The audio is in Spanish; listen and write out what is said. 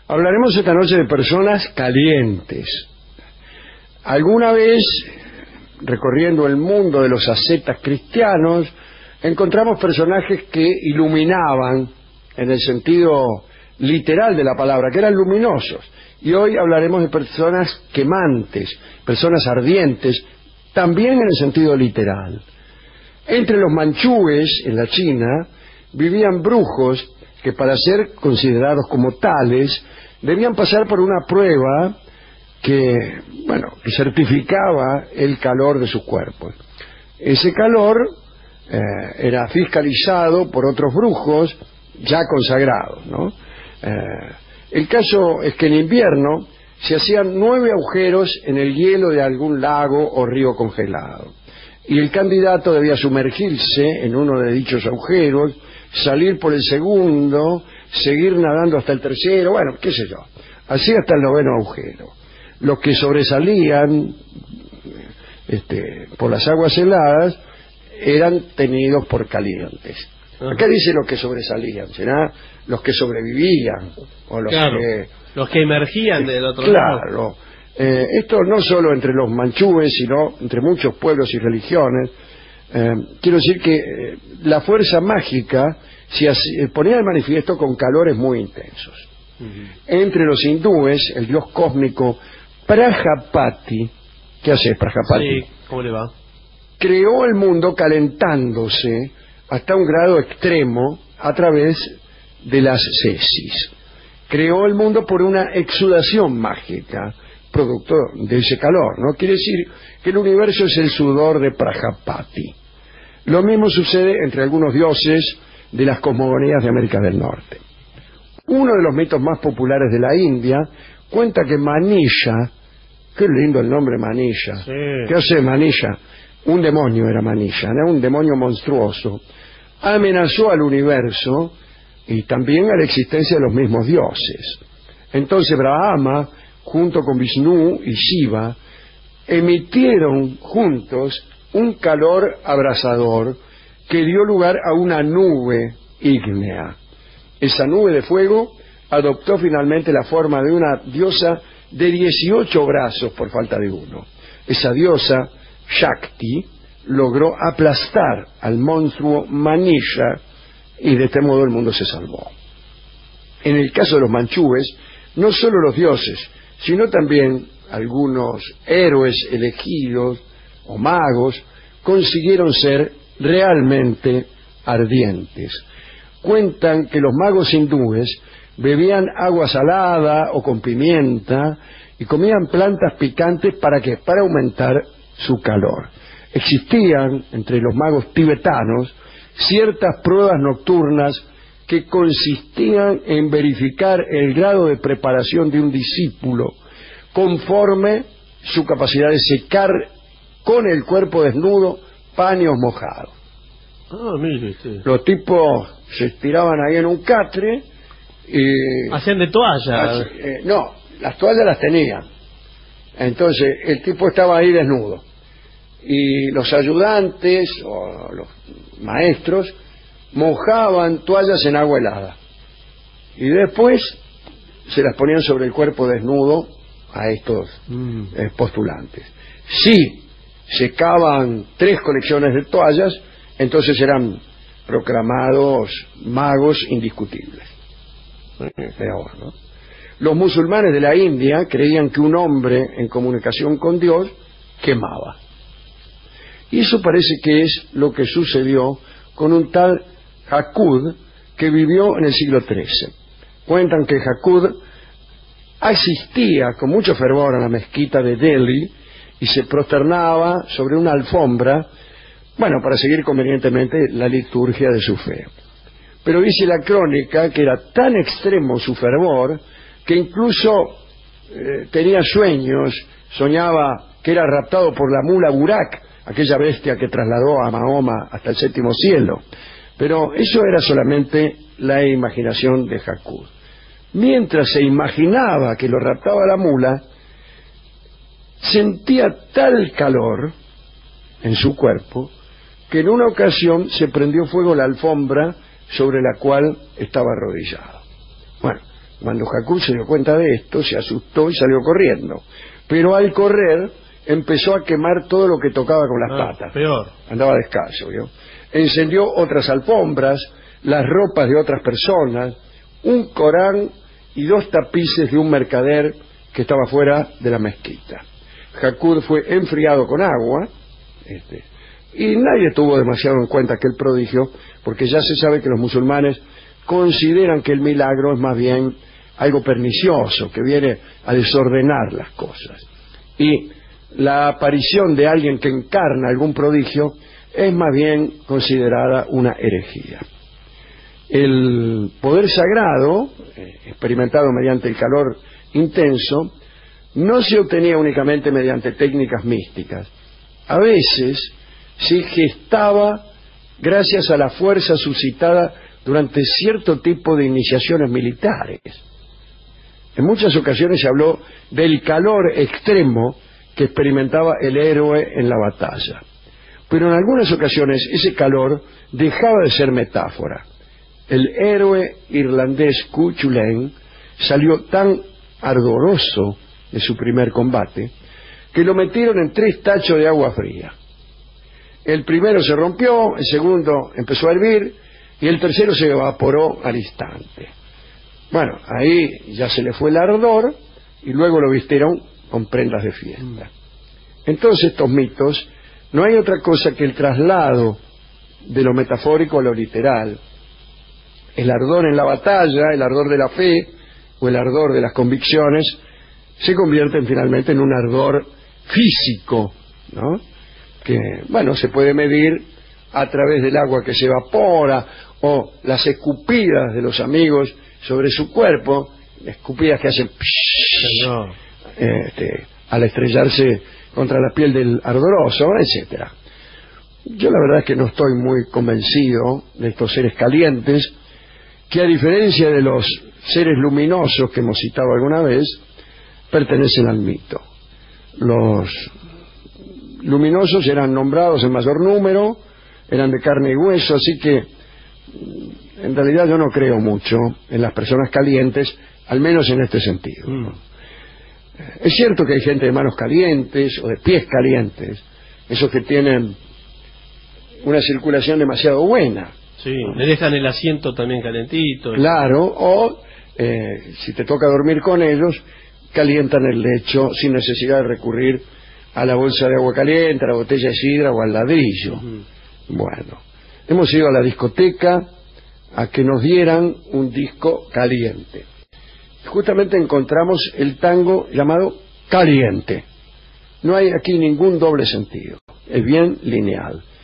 Hablaremos esta noche de personas calientes. Alguna vez, recorriendo el mundo de los ascetas cristianos, encontramos personajes que iluminaban, en el sentido literal de la palabra, que eran luminosos. Y hoy hablaremos de personas quemantes, personas ardientes, también en el sentido literal. Entre los manchúes, en la China, vivían brujos que, para ser considerados como tales, debían pasar por una prueba que certificaba el calor de sus cuerpos. Ese calor era fiscalizado por otros brujos ya consagrados, ¿no? El caso es que en invierno se hacían 9 agujeros en el hielo de algún lago o río congelado, y el candidato debía sumergirse en uno de dichos agujeros, salir por el segundo, seguir nadando hasta el tercero, qué sé yo, así hasta el 9º agujero. Los que sobresalían por las aguas heladas eran tenidos por calientes. Acá dice los que sobresalían, ¿será los que sobrevivían? O los que emergían del otro lado. Claro. Esto no solo entre los manchúes, sino entre muchos pueblos y religiones. Quiero decir que la fuerza mágica se ponía de manifiesto con calores muy intensos. Entre los hindúes, el dios cósmico Prajapati, ¿qué hace Prajapati? Sí, ¿cómo le va? Creó el mundo calentándose hasta un grado extremo a través de las sesis. Creó el mundo por una exudación mágica, producto de ese calor, ¿no? Quiere decir que el universo es el sudor de Prajapati. Lo mismo sucede entre algunos dioses de las cosmogonías de América del Norte. Uno de los mitos más populares de la India cuenta que Manisha, qué lindo el nombre Manisha, sí. ¿Qué hace Manisha? Un demonio era Manisha, ¿no? Un demonio monstruoso. Amenazó al universo y también a la existencia de los mismos dioses. Entonces Brahma, junto con Vishnu y Shiva, emitieron juntos un calor abrasador que dio lugar a una nube ígnea. Esa nube de fuego adoptó finalmente la forma de una diosa de 18 brazos por falta de uno. Esa diosa, Shakti, logró aplastar al monstruo Manisha y de este modo el mundo se salvó. En el caso de los manchúes, no solo los dioses, sino también algunos héroes elegidos o magos consiguieron ser realmente ardientes. Cuentan que los magos hindúes bebían agua salada o con pimienta y comían plantas picantes ¿para qué? Para aumentar su calor. Existían entre los magos tibetanos ciertas pruebas nocturnas que consistían en verificar el grado de preparación de un discípulo conforme su capacidad de secar con el cuerpo desnudo paños mojados. Mire usted. Los tipos se estiraban ahí en un catre y... ¿Hacían de toalla? No, las toallas las tenían. Entonces el tipo estaba ahí desnudo y los ayudantes o los maestros mojaban toallas en agua helada y después se las ponían sobre el cuerpo desnudo a estos postulantes. Si secaban 3 colecciones de toallas, entonces eran proclamados magos indiscutibles. Peor, ¿no? Los musulmanes de la India creían que un hombre en comunicación con Dios quemaba. Y eso parece que es lo que sucedió con un tal Hakud que vivió en el siglo XIII. Cuentan que Hakud asistía con mucho fervor a la mezquita de Delhi y se prosternaba sobre una alfombra, para seguir convenientemente la liturgia de su fe. Pero dice la crónica que era tan extremo su fervor que incluso tenía sueños, soñaba que era raptado por la mula Burak, aquella bestia que trasladó a Mahoma hasta el 7º cielo. Pero eso era solamente la imaginación de Hakud. Mientras se imaginaba que lo raptaba la mula, sentía tal calor en su cuerpo que en una ocasión se prendió fuego la alfombra sobre la cual estaba arrodillado. Cuando Hakud se dio cuenta de esto, se asustó y salió corriendo. Pero al correr, empezó a quemar todo lo que tocaba con las patas. Peor. Andaba descalzo, ¿vio? Encendió otras alfombras, las ropas de otras personas, un Corán y 2 tapices de un mercader que estaba fuera de la mezquita. Hakud fue enfriado con agua, y nadie tuvo demasiado en cuenta aquel prodigio, porque ya se sabe que los musulmanes consideran que el milagro es más bien algo pernicioso, que viene a desordenar las cosas. Y la aparición de alguien que encarna algún prodigio es más bien considerada una herejía. El poder sagrado, experimentado mediante el calor intenso, no se obtenía únicamente mediante técnicas místicas. A veces se gestaba gracias a la fuerza suscitada durante cierto tipo de iniciaciones militares. En muchas ocasiones se habló del calor extremo que experimentaba el héroe en la batalla. Pero en algunas ocasiones ese calor dejaba de ser metáfora. El héroe irlandés Cuchulainn salió tan ardoroso de su primer combate que lo metieron en 3 tachos de agua fría. El primero se rompió, el segundo empezó a hervir y el tercero se evaporó al instante. Bueno, ahí ya se le fue el ardor y luego lo vistieron con prendas de fiesta. En todos estos mitos no hay otra cosa que el traslado de lo metafórico a lo literal. El ardor en la batalla, el ardor de la fe o el ardor de las convicciones se convierten finalmente en un ardor físico, ¿no? Que, bueno, se puede medir a través del agua que se evapora o las escupidas de los amigos sobre su cuerpo, escupidas que hacen al estrellarse contra la piel del ardoroso, etcétera. Yo la verdad es que no estoy muy convencido de estos seres calientes, que a diferencia de los seres luminosos que hemos citado alguna vez, pertenecen al mito. Los luminosos eran nombrados en mayor número, eran de carne y hueso, así que en realidad yo no creo mucho en las personas calientes, al menos en este sentido. Es cierto que hay gente de manos calientes o de pies calientes, esos que tienen una circulación demasiado buena. Sí, le dejan el asiento también calentito. Claro, o si te toca dormir con ellos, calientan el lecho sin necesidad de recurrir a la bolsa de agua caliente, a la botella de sidra o al ladrillo. Bueno, hemos ido a la discoteca a que nos dieran un disco caliente. Justamente encontramos el tango llamado Caliente. No hay aquí ningún doble sentido, es bien lineal.